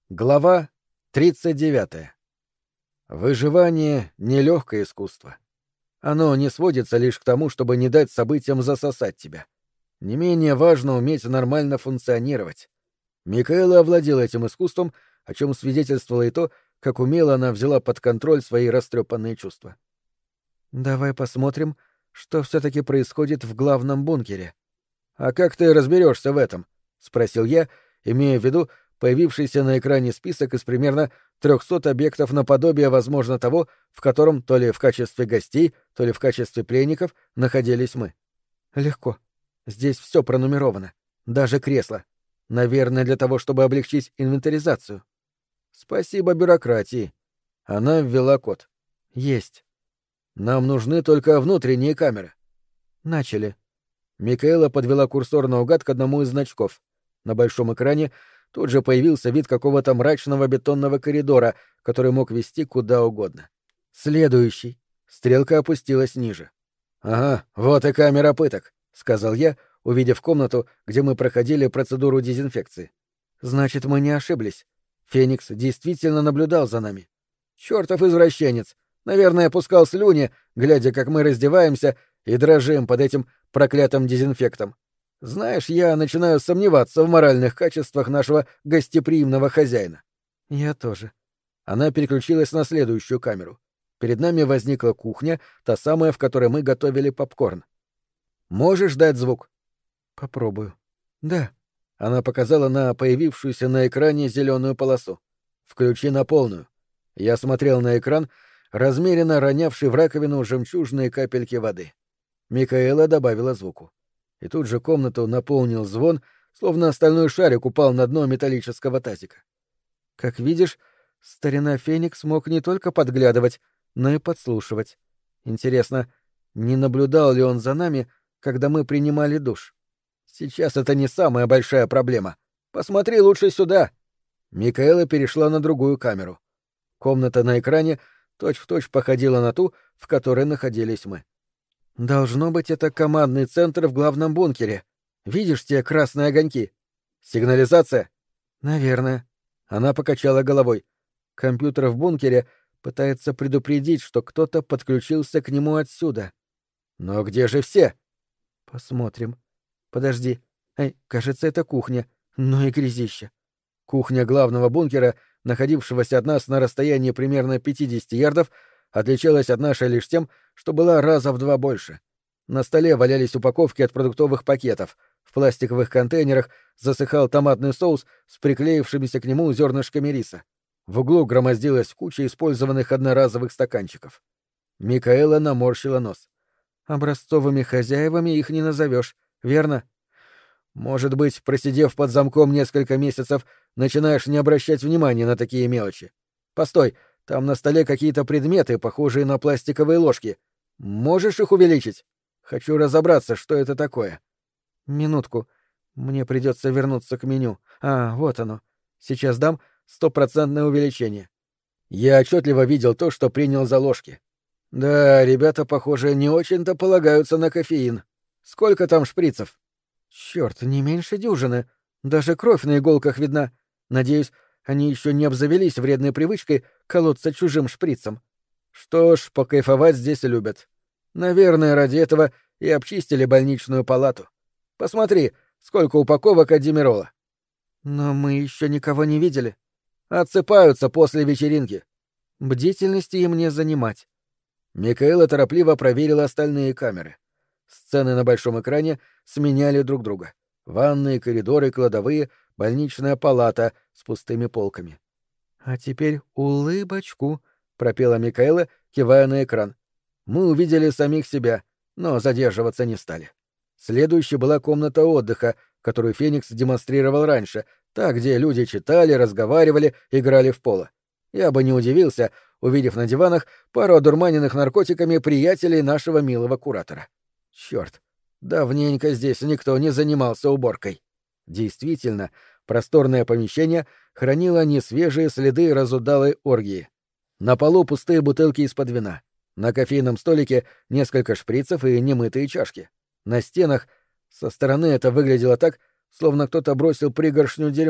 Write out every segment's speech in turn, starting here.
Глава 39. Выживание — нелегкое искусство. Оно не сводится лишь к тому, чтобы не дать событиям засосать тебя. Не менее важно уметь нормально функционировать. Микаэла овладела этим искусством, о чем свидетельствовало и то, как умело она взяла под контроль свои растрепанные чувства. «Давай посмотрим, что все-таки происходит в главном бункере». «А как ты разберешься в этом?» — спросил я, имея в виду появившийся на экране список из примерно 300 объектов наподобие, возможно, того, в котором то ли в качестве гостей, то ли в качестве пленников находились мы. Легко. Здесь все пронумеровано. Даже кресла. Наверное, для того, чтобы облегчить инвентаризацию. Спасибо бюрократии. Она ввела код. Есть. Нам нужны только внутренние камеры. Начали. Микаэла подвела курсор наугад к одному из значков. На большом экране тут же появился вид какого-то мрачного бетонного коридора, который мог вести куда угодно. «Следующий». Стрелка опустилась ниже. «Ага, вот и камера пыток», — сказал я, увидев комнату, где мы проходили процедуру дезинфекции. «Значит, мы не ошиблись. Феникс действительно наблюдал за нами. Чёртов извращенец! Наверное, пускал слюни, глядя, как мы раздеваемся и дрожим под этим проклятым дезинфектом. Знаешь, я начинаю сомневаться в моральных качествах нашего гостеприимного хозяина». «Я тоже». Она переключилась на следующую камеру. Перед нами возникла кухня, та самая, в которой мы готовили попкорн. «Можешь дать звук?» «Попробую». «Да». Она показала на появившуюся на экране зеленую полосу. «Включи на полную». Я смотрел на экран, размеренно ронявший в раковину жемчужные капельки воды. Микаэла добавила звуку. И тут же комнату наполнил звон, словно стальной шарик упал на дно металлического тазика. Как видишь, старина Феникс мог не только подглядывать, но и подслушивать. Интересно, не наблюдал ли он за нами, когда мы принимали душ? Сейчас это не самая большая проблема. Посмотри лучше сюда. Микаэла перешла на другую камеру. Комната на экране точь-в-точь походила на ту, в которой находились мы. Должно быть, это командный центр в главном бункере. Видишь те красные огоньки? Сигнализация? Наверное. Она покачала головой. Компьютер в бункере пытается предупредить, что кто-то подключился к нему отсюда. Но где же все? Посмотрим. Подожди. Эй, кажется, это кухня. Ну и грязище. Кухня главного бункера, находившегося от нас на расстоянии примерно 50 ярдов, отличалась от нашей лишь тем, что была раза в 2 больше. На столе валялись упаковки от продуктовых пакетов, в пластиковых контейнерах засыхал томатный соус с приклеившимися к нему зернышками риса. В углу громоздилась куча использованных одноразовых стаканчиков. Микаэла наморщила нос. Образцовыми хозяевами их не назовешь, верно? Может быть, просидев под замком несколько месяцев, начинаешь не обращать внимания на такие мелочи. Постой, там на столе какие-то предметы, похожие на пластиковые ложки. Можешь их увеличить? Хочу разобраться, что это такое. Минутку. Мне придется вернуться к меню. Вот оно. Сейчас дам 100% увеличение. Я отчетливо видел то, что принял за ложки. Да, ребята, похоже, не очень-то полагаются на кофеин. Сколько там шприцев? Черт, не меньше дюжины. Даже кровь на иголках видна. Надеюсь, они еще не обзавелись вредной привычкой колоться чужим шприцем. Что ж, покайфовать здесь любят. Наверное, ради этого и обчистили больничную палату. Посмотри, сколько упаковок аддимирола. Но мы еще никого не видели. Отсыпаются после вечеринки. Бдительности им не занимать. Микаэла торопливо проверила остальные камеры. Сцены на большом экране сменяли друг друга. Ванные, коридоры, кладовые, больничная палата с пустыми полками. «А теперь улыбочку», — пропела Микаэла, кивая на экран. Мы увидели самих себя, но задерживаться не стали. Следующей была комната отдыха, которую Феникс демонстрировал раньше, та, где люди читали, разговаривали, играли в поло. Я бы не удивился, увидев на диванах пару одурманенных наркотиками приятелей нашего милого куратора. Черт, давненько здесь никто не занимался уборкой. Действительно, просторное помещение хранило несвежие следы разудалой оргии. На полу пустые бутылки из-под вина. На кофейном столике несколько шприцев и немытые чашки. На стенах со стороны это выглядело так, словно кто-то бросил пригоршню дерьма,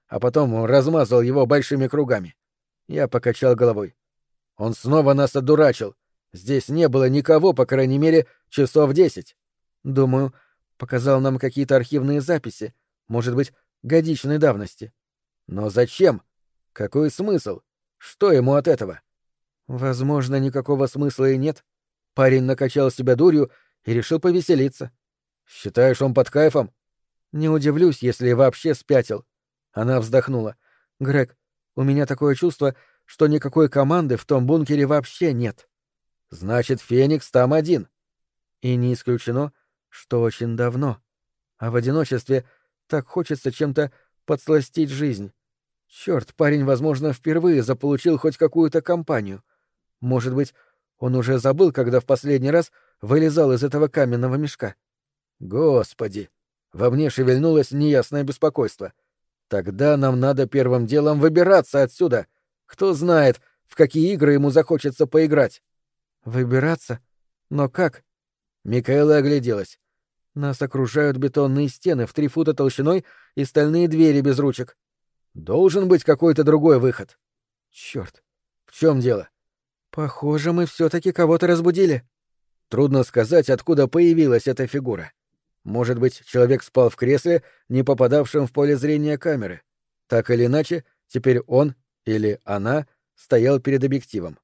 а потом размазал его большими кругами. Я покачал головой. Он снова нас одурачил. Здесь не было никого, по крайней мере, часов 10. Думаю, показал нам какие-то архивные записи, может быть, годичной давности. Но зачем? Какой смысл? Что ему от этого? Возможно, никакого смысла и нет. Парень накачал себя дурью и решил повеселиться. Считаешь, он под кайфом? Не удивлюсь, если вообще спятил. Она вздохнула. Грег, у меня такое чувство, что никакой команды в том бункере вообще нет. Значит, Феникс там один. И не исключено, что очень давно. А в одиночестве так хочется чем-то подсластить жизнь. Черт, парень, возможно, впервые заполучил хоть какую-то компанию. Может быть, он уже забыл, когда в последний раз вылезал из этого каменного мешка. Господи! Во мне шевельнулось неясное беспокойство. Тогда нам надо первым делом выбираться отсюда. Кто знает, в какие игры ему захочется поиграть. Выбираться? Но как? Микаэла огляделась. Нас окружают бетонные стены в 3 фута толщиной и стальные двери без ручек. Должен быть какой-то другой выход. Черт, в чем дело? Похоже, мы все-таки кого-то разбудили. Трудно сказать, откуда появилась эта фигура. Может быть, человек спал в кресле, не попадавшем в поле зрения камеры. Так или иначе, теперь он или она стоял перед объективом.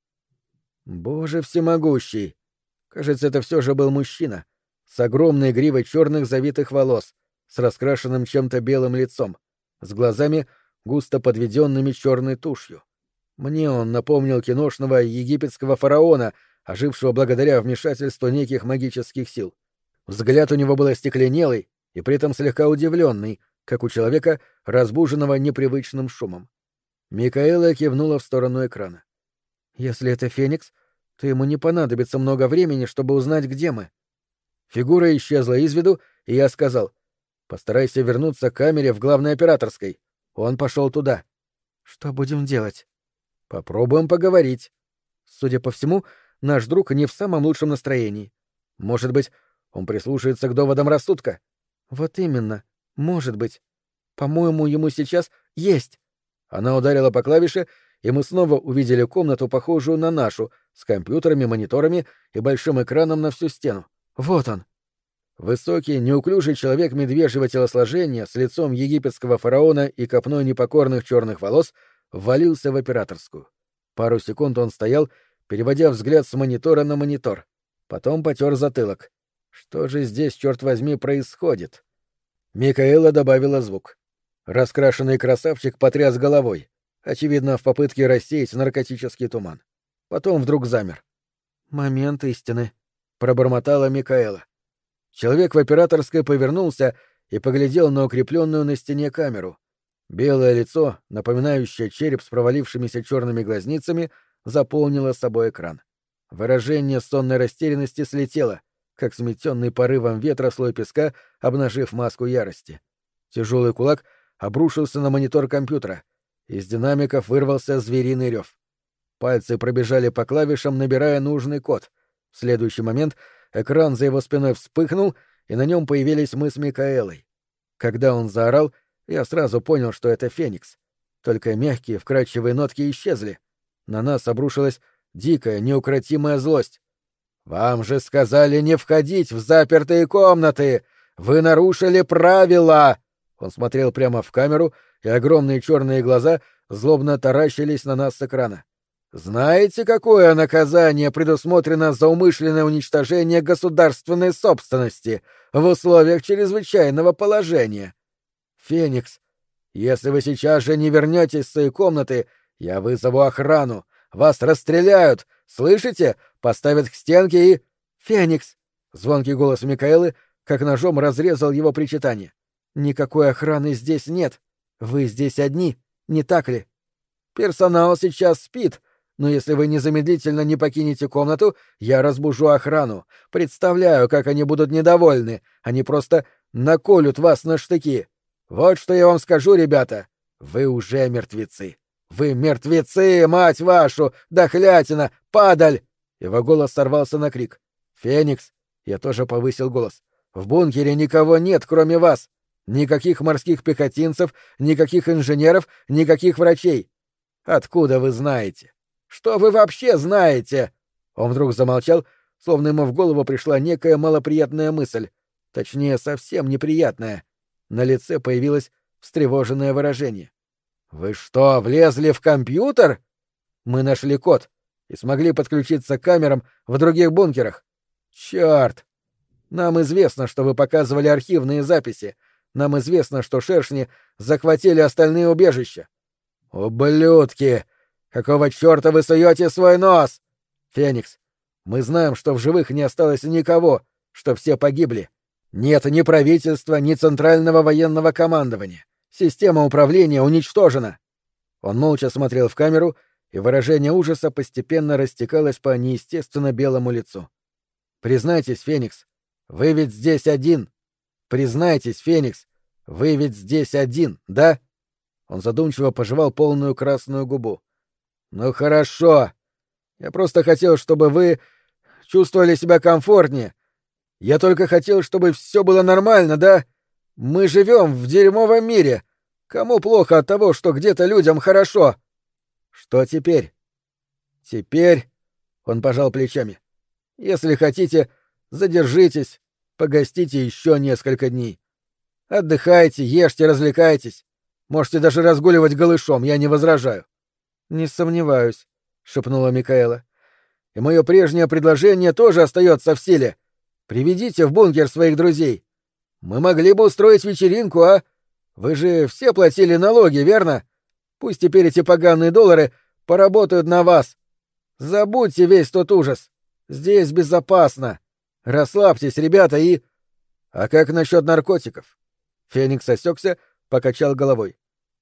Боже всемогущий! Кажется, это все же был мужчина, с огромной гривой черных завитых волос, с раскрашенным чем-то белым лицом, с глазами, густо подведенными черной тушью. Мне он напомнил киношного египетского фараона, ожившего благодаря вмешательству неких магических сил. Взгляд у него был остекленелый и при этом слегка удивленный, как у человека, разбуженного непривычным шумом. Микаэла кивнула в сторону экрана. «Если это Феникс, то ему не понадобится много времени, чтобы узнать, где мы». Фигура исчезла из виду, и я сказал: «Постарайся вернуться к камере в главной операторской». Он пошел туда. «Что будем делать?» «Попробуем поговорить». Судя по всему, наш друг не в самом лучшем настроении. Может быть, он прислушается к доводам рассудка? Вот именно. Может быть. По-моему, ему сейчас есть. Она ударила по клавише, и мы снова увидели комнату, похожую на нашу, с компьютерами, мониторами и большим экраном на всю стену. Вот он. Высокий, неуклюжий человек медвежьего телосложения с лицом египетского фараона и копной непокорных черных волос ввалился в операторскую. Пару секунд он стоял, переводя взгляд с монитора на монитор. Потом потер затылок. Что же здесь, черт возьми, происходит? Микаэла добавила звук. Раскрашенный красавчик потряс головой, очевидно, в попытке рассеять наркотический туман. Потом вдруг замер. «Момент истины», — пробормотала Микаэла. Человек в операторской повернулся и поглядел на укрепленную на стене камеру. Белое лицо, напоминающее череп с провалившимися черными глазницами, заполнило собой экран. Выражение сонной растерянности слетело, как сметенный порывом ветра слой песка, обнажив маску ярости. Тяжелый кулак обрушился на монитор компьютера. Из динамиков вырвался звериный рев. Пальцы пробежали по клавишам, набирая нужный код. В следующий момент экран за его спиной вспыхнул, и на нем появились мы с Микаэлой. Когда он заорал, я сразу понял, что это Феникс. Только мягкие, вкрадчивые нотки исчезли. На нас обрушилась дикая, неукротимая злость. «Вам же сказали не входить в запертые комнаты! Вы нарушили правила!» Он смотрел прямо в камеру, и огромные черные глаза злобно таращились на нас с экрана. «Знаете, какое наказание предусмотрено за умышленное уничтожение государственной собственности в условиях чрезвычайного положения? Феникс, если вы сейчас же не вернетесь в свои комнаты, я вызову охрану. Вас расстреляют! Слышите? Поставят к стенке и... Феникс!» Звонкий голос Микаэлы как ножом разрезал его причитание. «Никакой охраны здесь нет. Вы здесь одни, не так ли? Персонал сейчас спит, но если вы незамедлительно не покинете комнату, я разбужу охрану. Представляю, как они будут недовольны. Они просто наколют вас на штыки. Вот что я вам скажу, ребята. Вы уже мертвецы. Вы мертвецы, мать вашу! Дохлятина! Падаль!» Его голос сорвался на крик. «Феникс!» Я тоже повысил голос. «В бункере никого нет, кроме вас. Никаких морских пехотинцев, никаких инженеров, никаких врачей. Откуда вы знаете? Что вы вообще знаете? Он вдруг замолчал, словно ему в голову пришла некая малоприятная мысль. Точнее, совсем неприятная. На лице появилось встревоженное выражение. «Вы что, влезли в компьютер?» «Мы нашли код и смогли подключиться к камерам в других бункерах. Черт! Нам известно, что вы показывали архивные записи. Нам известно, что шершни захватили остальные убежища». «Ублюдки! Какого черта вы суете свой нос?» «Феникс, мы знаем, что в живых не осталось никого, что все погибли. Нет ни правительства, ни центрального военного командования. Система управления уничтожена». Он молча смотрел в камеру, и выражение ужаса постепенно растекалось по неестественно белому лицу. «Признайтесь, Феникс, вы ведь здесь один. Признайтесь, Феникс, вы ведь здесь один, да?» Он задумчиво пожевал полную красную губу. «Ну хорошо. Я просто хотел, чтобы вы чувствовали себя комфортнее. Я только хотел, чтобы все было нормально, да? Мы живем в дерьмовом мире. Кому плохо от того, что где-то людям хорошо? Что теперь?» «Теперь...» — он пожал плечами. «Если хотите, задержитесь, погостите еще несколько дней. Отдыхайте, ешьте, развлекайтесь. Можете даже разгуливать голышом, я не возражаю». «Не сомневаюсь», — шепнула Микаэла. «И мое прежнее предложение тоже остается в силе. Приведите в бункер своих друзей. Мы могли бы устроить вечеринку, а? Вы же все платили налоги, верно? Пусть теперь эти поганые доллары поработают на вас. Забудьте весь тот ужас. Здесь безопасно. Расслабьтесь, ребята, и... А как насчет наркотиков?» Феникс осекся, покачал головой.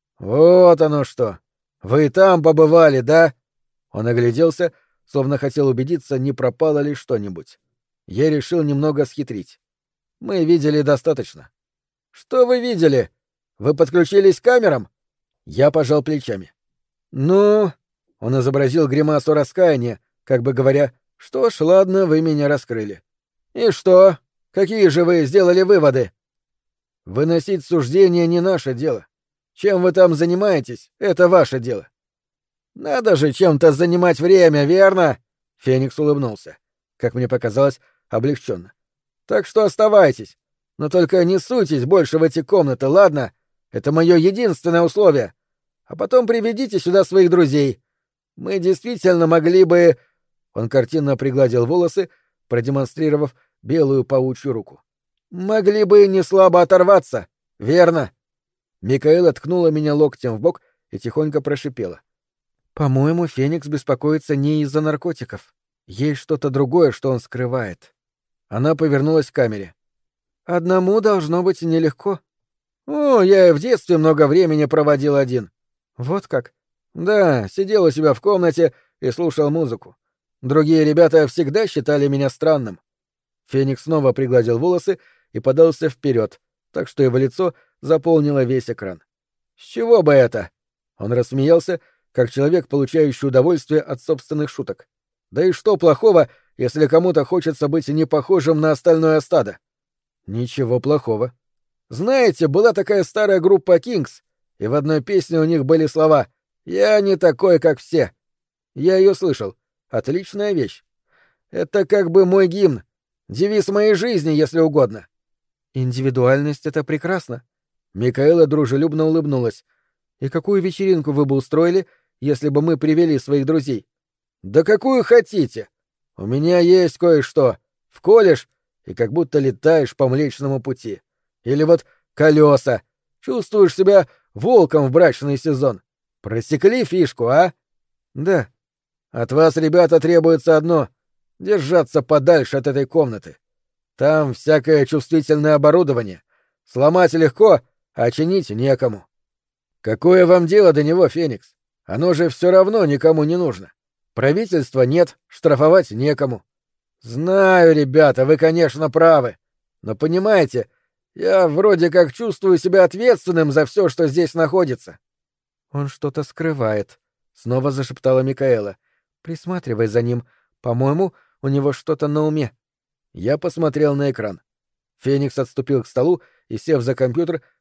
«Вот оно что! Вы и там побывали, да?» Он огляделся, словно хотел убедиться, не пропало ли что-нибудь. Я решил немного схитрить. «Мы видели достаточно». «Что вы видели? Вы подключились к камерам?» Я пожал плечами. «Ну...» — он изобразил гримасу раскаяния, как бы говоря, «Что ж, ладно, вы меня раскрыли». «И что? Какие же вы сделали выводы?» «Выносить суждения не наше дело. Чем вы там занимаетесь, это ваше дело». «Надо же чем-то занимать время, верно?» Феникс улыбнулся. Как мне показалось, облегченно. «Так что оставайтесь. Но только не суйтесь больше в эти комнаты, ладно? Это мое единственное условие. А потом приведите сюда своих друзей. Мы действительно могли бы...» Он картинно пригладил волосы, продемонстрировав белую паучью руку. «Могли бы не слабо оторваться, верно?» Микаэла ткнула меня локтем в бок и тихонько прошипела. «По-моему, Феникс беспокоится не из-за наркотиков. Есть что-то другое, что он скрывает». Она повернулась к камере. «Одному должно быть нелегко». «О, я и в детстве много времени проводил один». «Вот как?» «Да, сидел у себя в комнате и слушал музыку. Другие ребята всегда считали меня странным». Феникс снова пригладил волосы и подался вперед, так что его лицо заполнило весь экран. «С чего бы это?» Он рассмеялся, как человек, получающий удовольствие от собственных шуток. «Да и что плохого, если кому-то хочется быть не похожим на остальное стадо?» «Ничего плохого. Знаете, была такая старая группа Kings, и в одной песне у них были слова «Я не такой, как все». Я ее слышал. Отличная вещь. Это как бы мой гимн, девиз моей жизни, если угодно». «Индивидуальность — это прекрасно». Микаэла дружелюбно улыбнулась. «И какую вечеринку вы бы устроили, если бы мы привели своих друзей?» «Да какую хотите. У меня есть кое-что. В колледж, и как будто летаешь по Млечному пути. Или вот колеса. Чувствуешь себя волком в брачный сезон. Просекли фишку, а?» «Да». «От вас, ребята, требуется одно — держаться подальше от этой комнаты. Там всякое чувствительное оборудование. Сломать легко, а чинить некому. Какое вам дело до него, Феникс? Оно же все равно никому не нужно. Правительства нет, штрафовать некому». «Знаю, ребята, вы, конечно, правы. Но понимаете, я вроде как чувствую себя ответственным за все, что здесь находится». «Он что-то скрывает», — снова зашептала Микаэла. «Присматривай за ним. По-моему, у него что-то на уме». Я посмотрел на экран. Феникс отступил к столу и, сев за компьютер,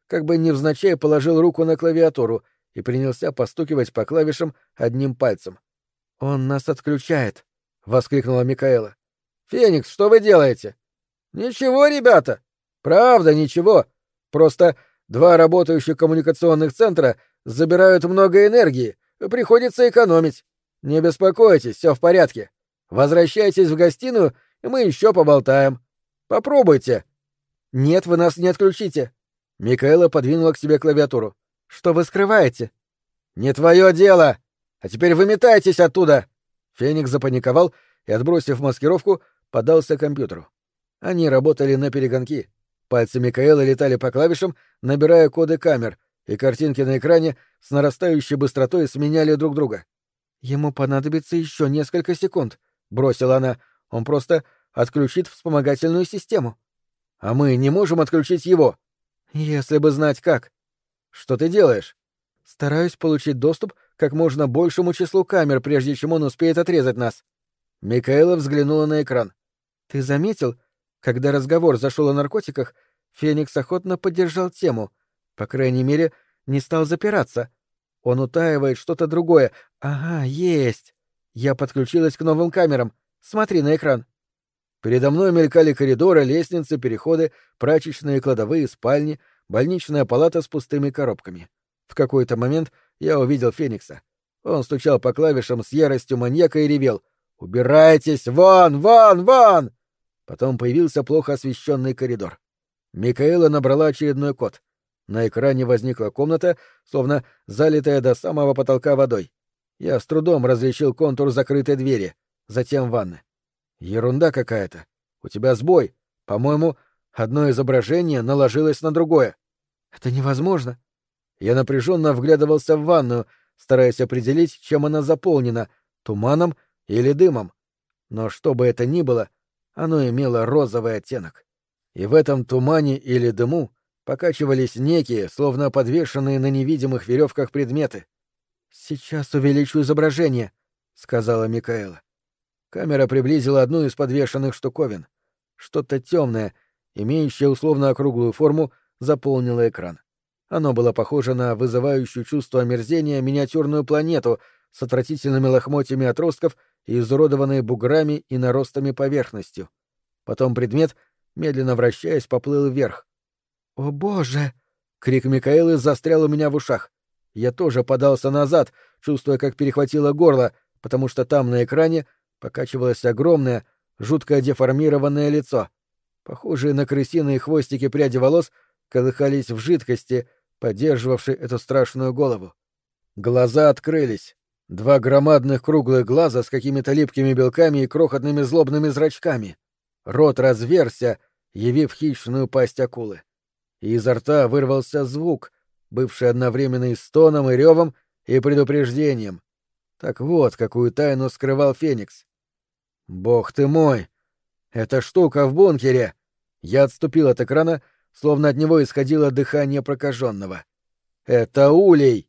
как бы невзначай положил руку на клавиатуру и принялся постукивать по клавишам одним пальцем. «Он нас отключает!» — воскликнула Микаэла. «Феникс, что вы делаете?» «Ничего, ребята! Правда, ничего. Просто 2 работающих коммуникационных центра забирают много энергии, приходится экономить. Не беспокойтесь, все в порядке. Возвращайтесь в гостиную, и мы еще поболтаем. Попробуйте». «Нет, вы нас не отключите». Микаэла подвинула к себе клавиатуру. «Что вы скрываете?» «Не твое дело! А теперь выметайтесь оттуда!» Феникс запаниковал и, отбросив маскировку, подался к компьютеру. Они работали наперегонки. Пальцы Микаэлы летали по клавишам, набирая коды камер, и картинки на экране с нарастающей быстротой сменяли друг друга. «Ему понадобится еще несколько секунд», — бросила она. «Он просто отключит вспомогательную систему». «А мы не можем отключить его?» «Если бы знать как». «Что ты делаешь?» «Стараюсь получить доступ к как можно большему числу камер, прежде чем он успеет отрезать нас». Микаэла взглянула на экран. «Ты заметил, когда разговор зашел о наркотиках, Феникс охотно поддержал тему. По крайней мере, не стал запираться. Он утаивает что-то другое. Ага, есть. Я подключилась к новым камерам. Смотри на экран». Передо мной мелькали коридоры, лестницы, переходы, прачечные, кладовые, спальни, больничная палата с пустыми коробками. В какой-то момент я увидел Феникса. Он стучал по клавишам с яростью маньяка и ревел: «Убирайтесь! Вон! Вон! Вон!» Потом появился плохо освещенный коридор. Микаэла набрала очередной код. На экране возникла комната, словно залитая до самого потолка водой. Я с трудом различил контур закрытой двери, затем ванны. «Ерунда какая-то. У тебя сбой. По-моему, одно изображение наложилось на другое». «Это невозможно». Я напряженно вглядывался в ванную, стараясь определить, чем она заполнена — туманом или дымом. Но что бы это ни было, оно имело розовый оттенок. И в этом тумане или дыму покачивались некие, словно подвешенные на невидимых веревках предметы. «Сейчас увеличу изображение», — сказала Микаэла. Камера приблизила одну из подвешенных штуковин. Что-то темное, имеющее условно округлую форму, заполнило экран. Оно было похоже на вызывающую чувство омерзения миниатюрную планету с отвратительными лохмотьями отростков и изуродованной буграми и наростами поверхностью. Потом предмет, медленно вращаясь, поплыл вверх. «О, Боже!» — крик Микаэлы застрял у меня в ушах. Я тоже подался назад, чувствуя, как перехватило горло, потому что там на экране покачивалось огромное, жутко деформированное лицо. Похожие на крысиные хвостики пряди волос колыхались в жидкости, поддерживавшей эту страшную голову. Глаза открылись. 2 громадных круглых глаза с какими-то липкими белками и крохотными злобными зрачками. Рот разверся, явив хищную пасть акулы. И изо рта вырвался звук, бывший одновременно и стоном, и ревом, и предупреждением. Так вот, какую тайну скрывал Феникс. «Бог ты мой! Эта штука в бункере!» Я отступил от экрана, словно от него исходило дыхание прокаженного. «Это улей!»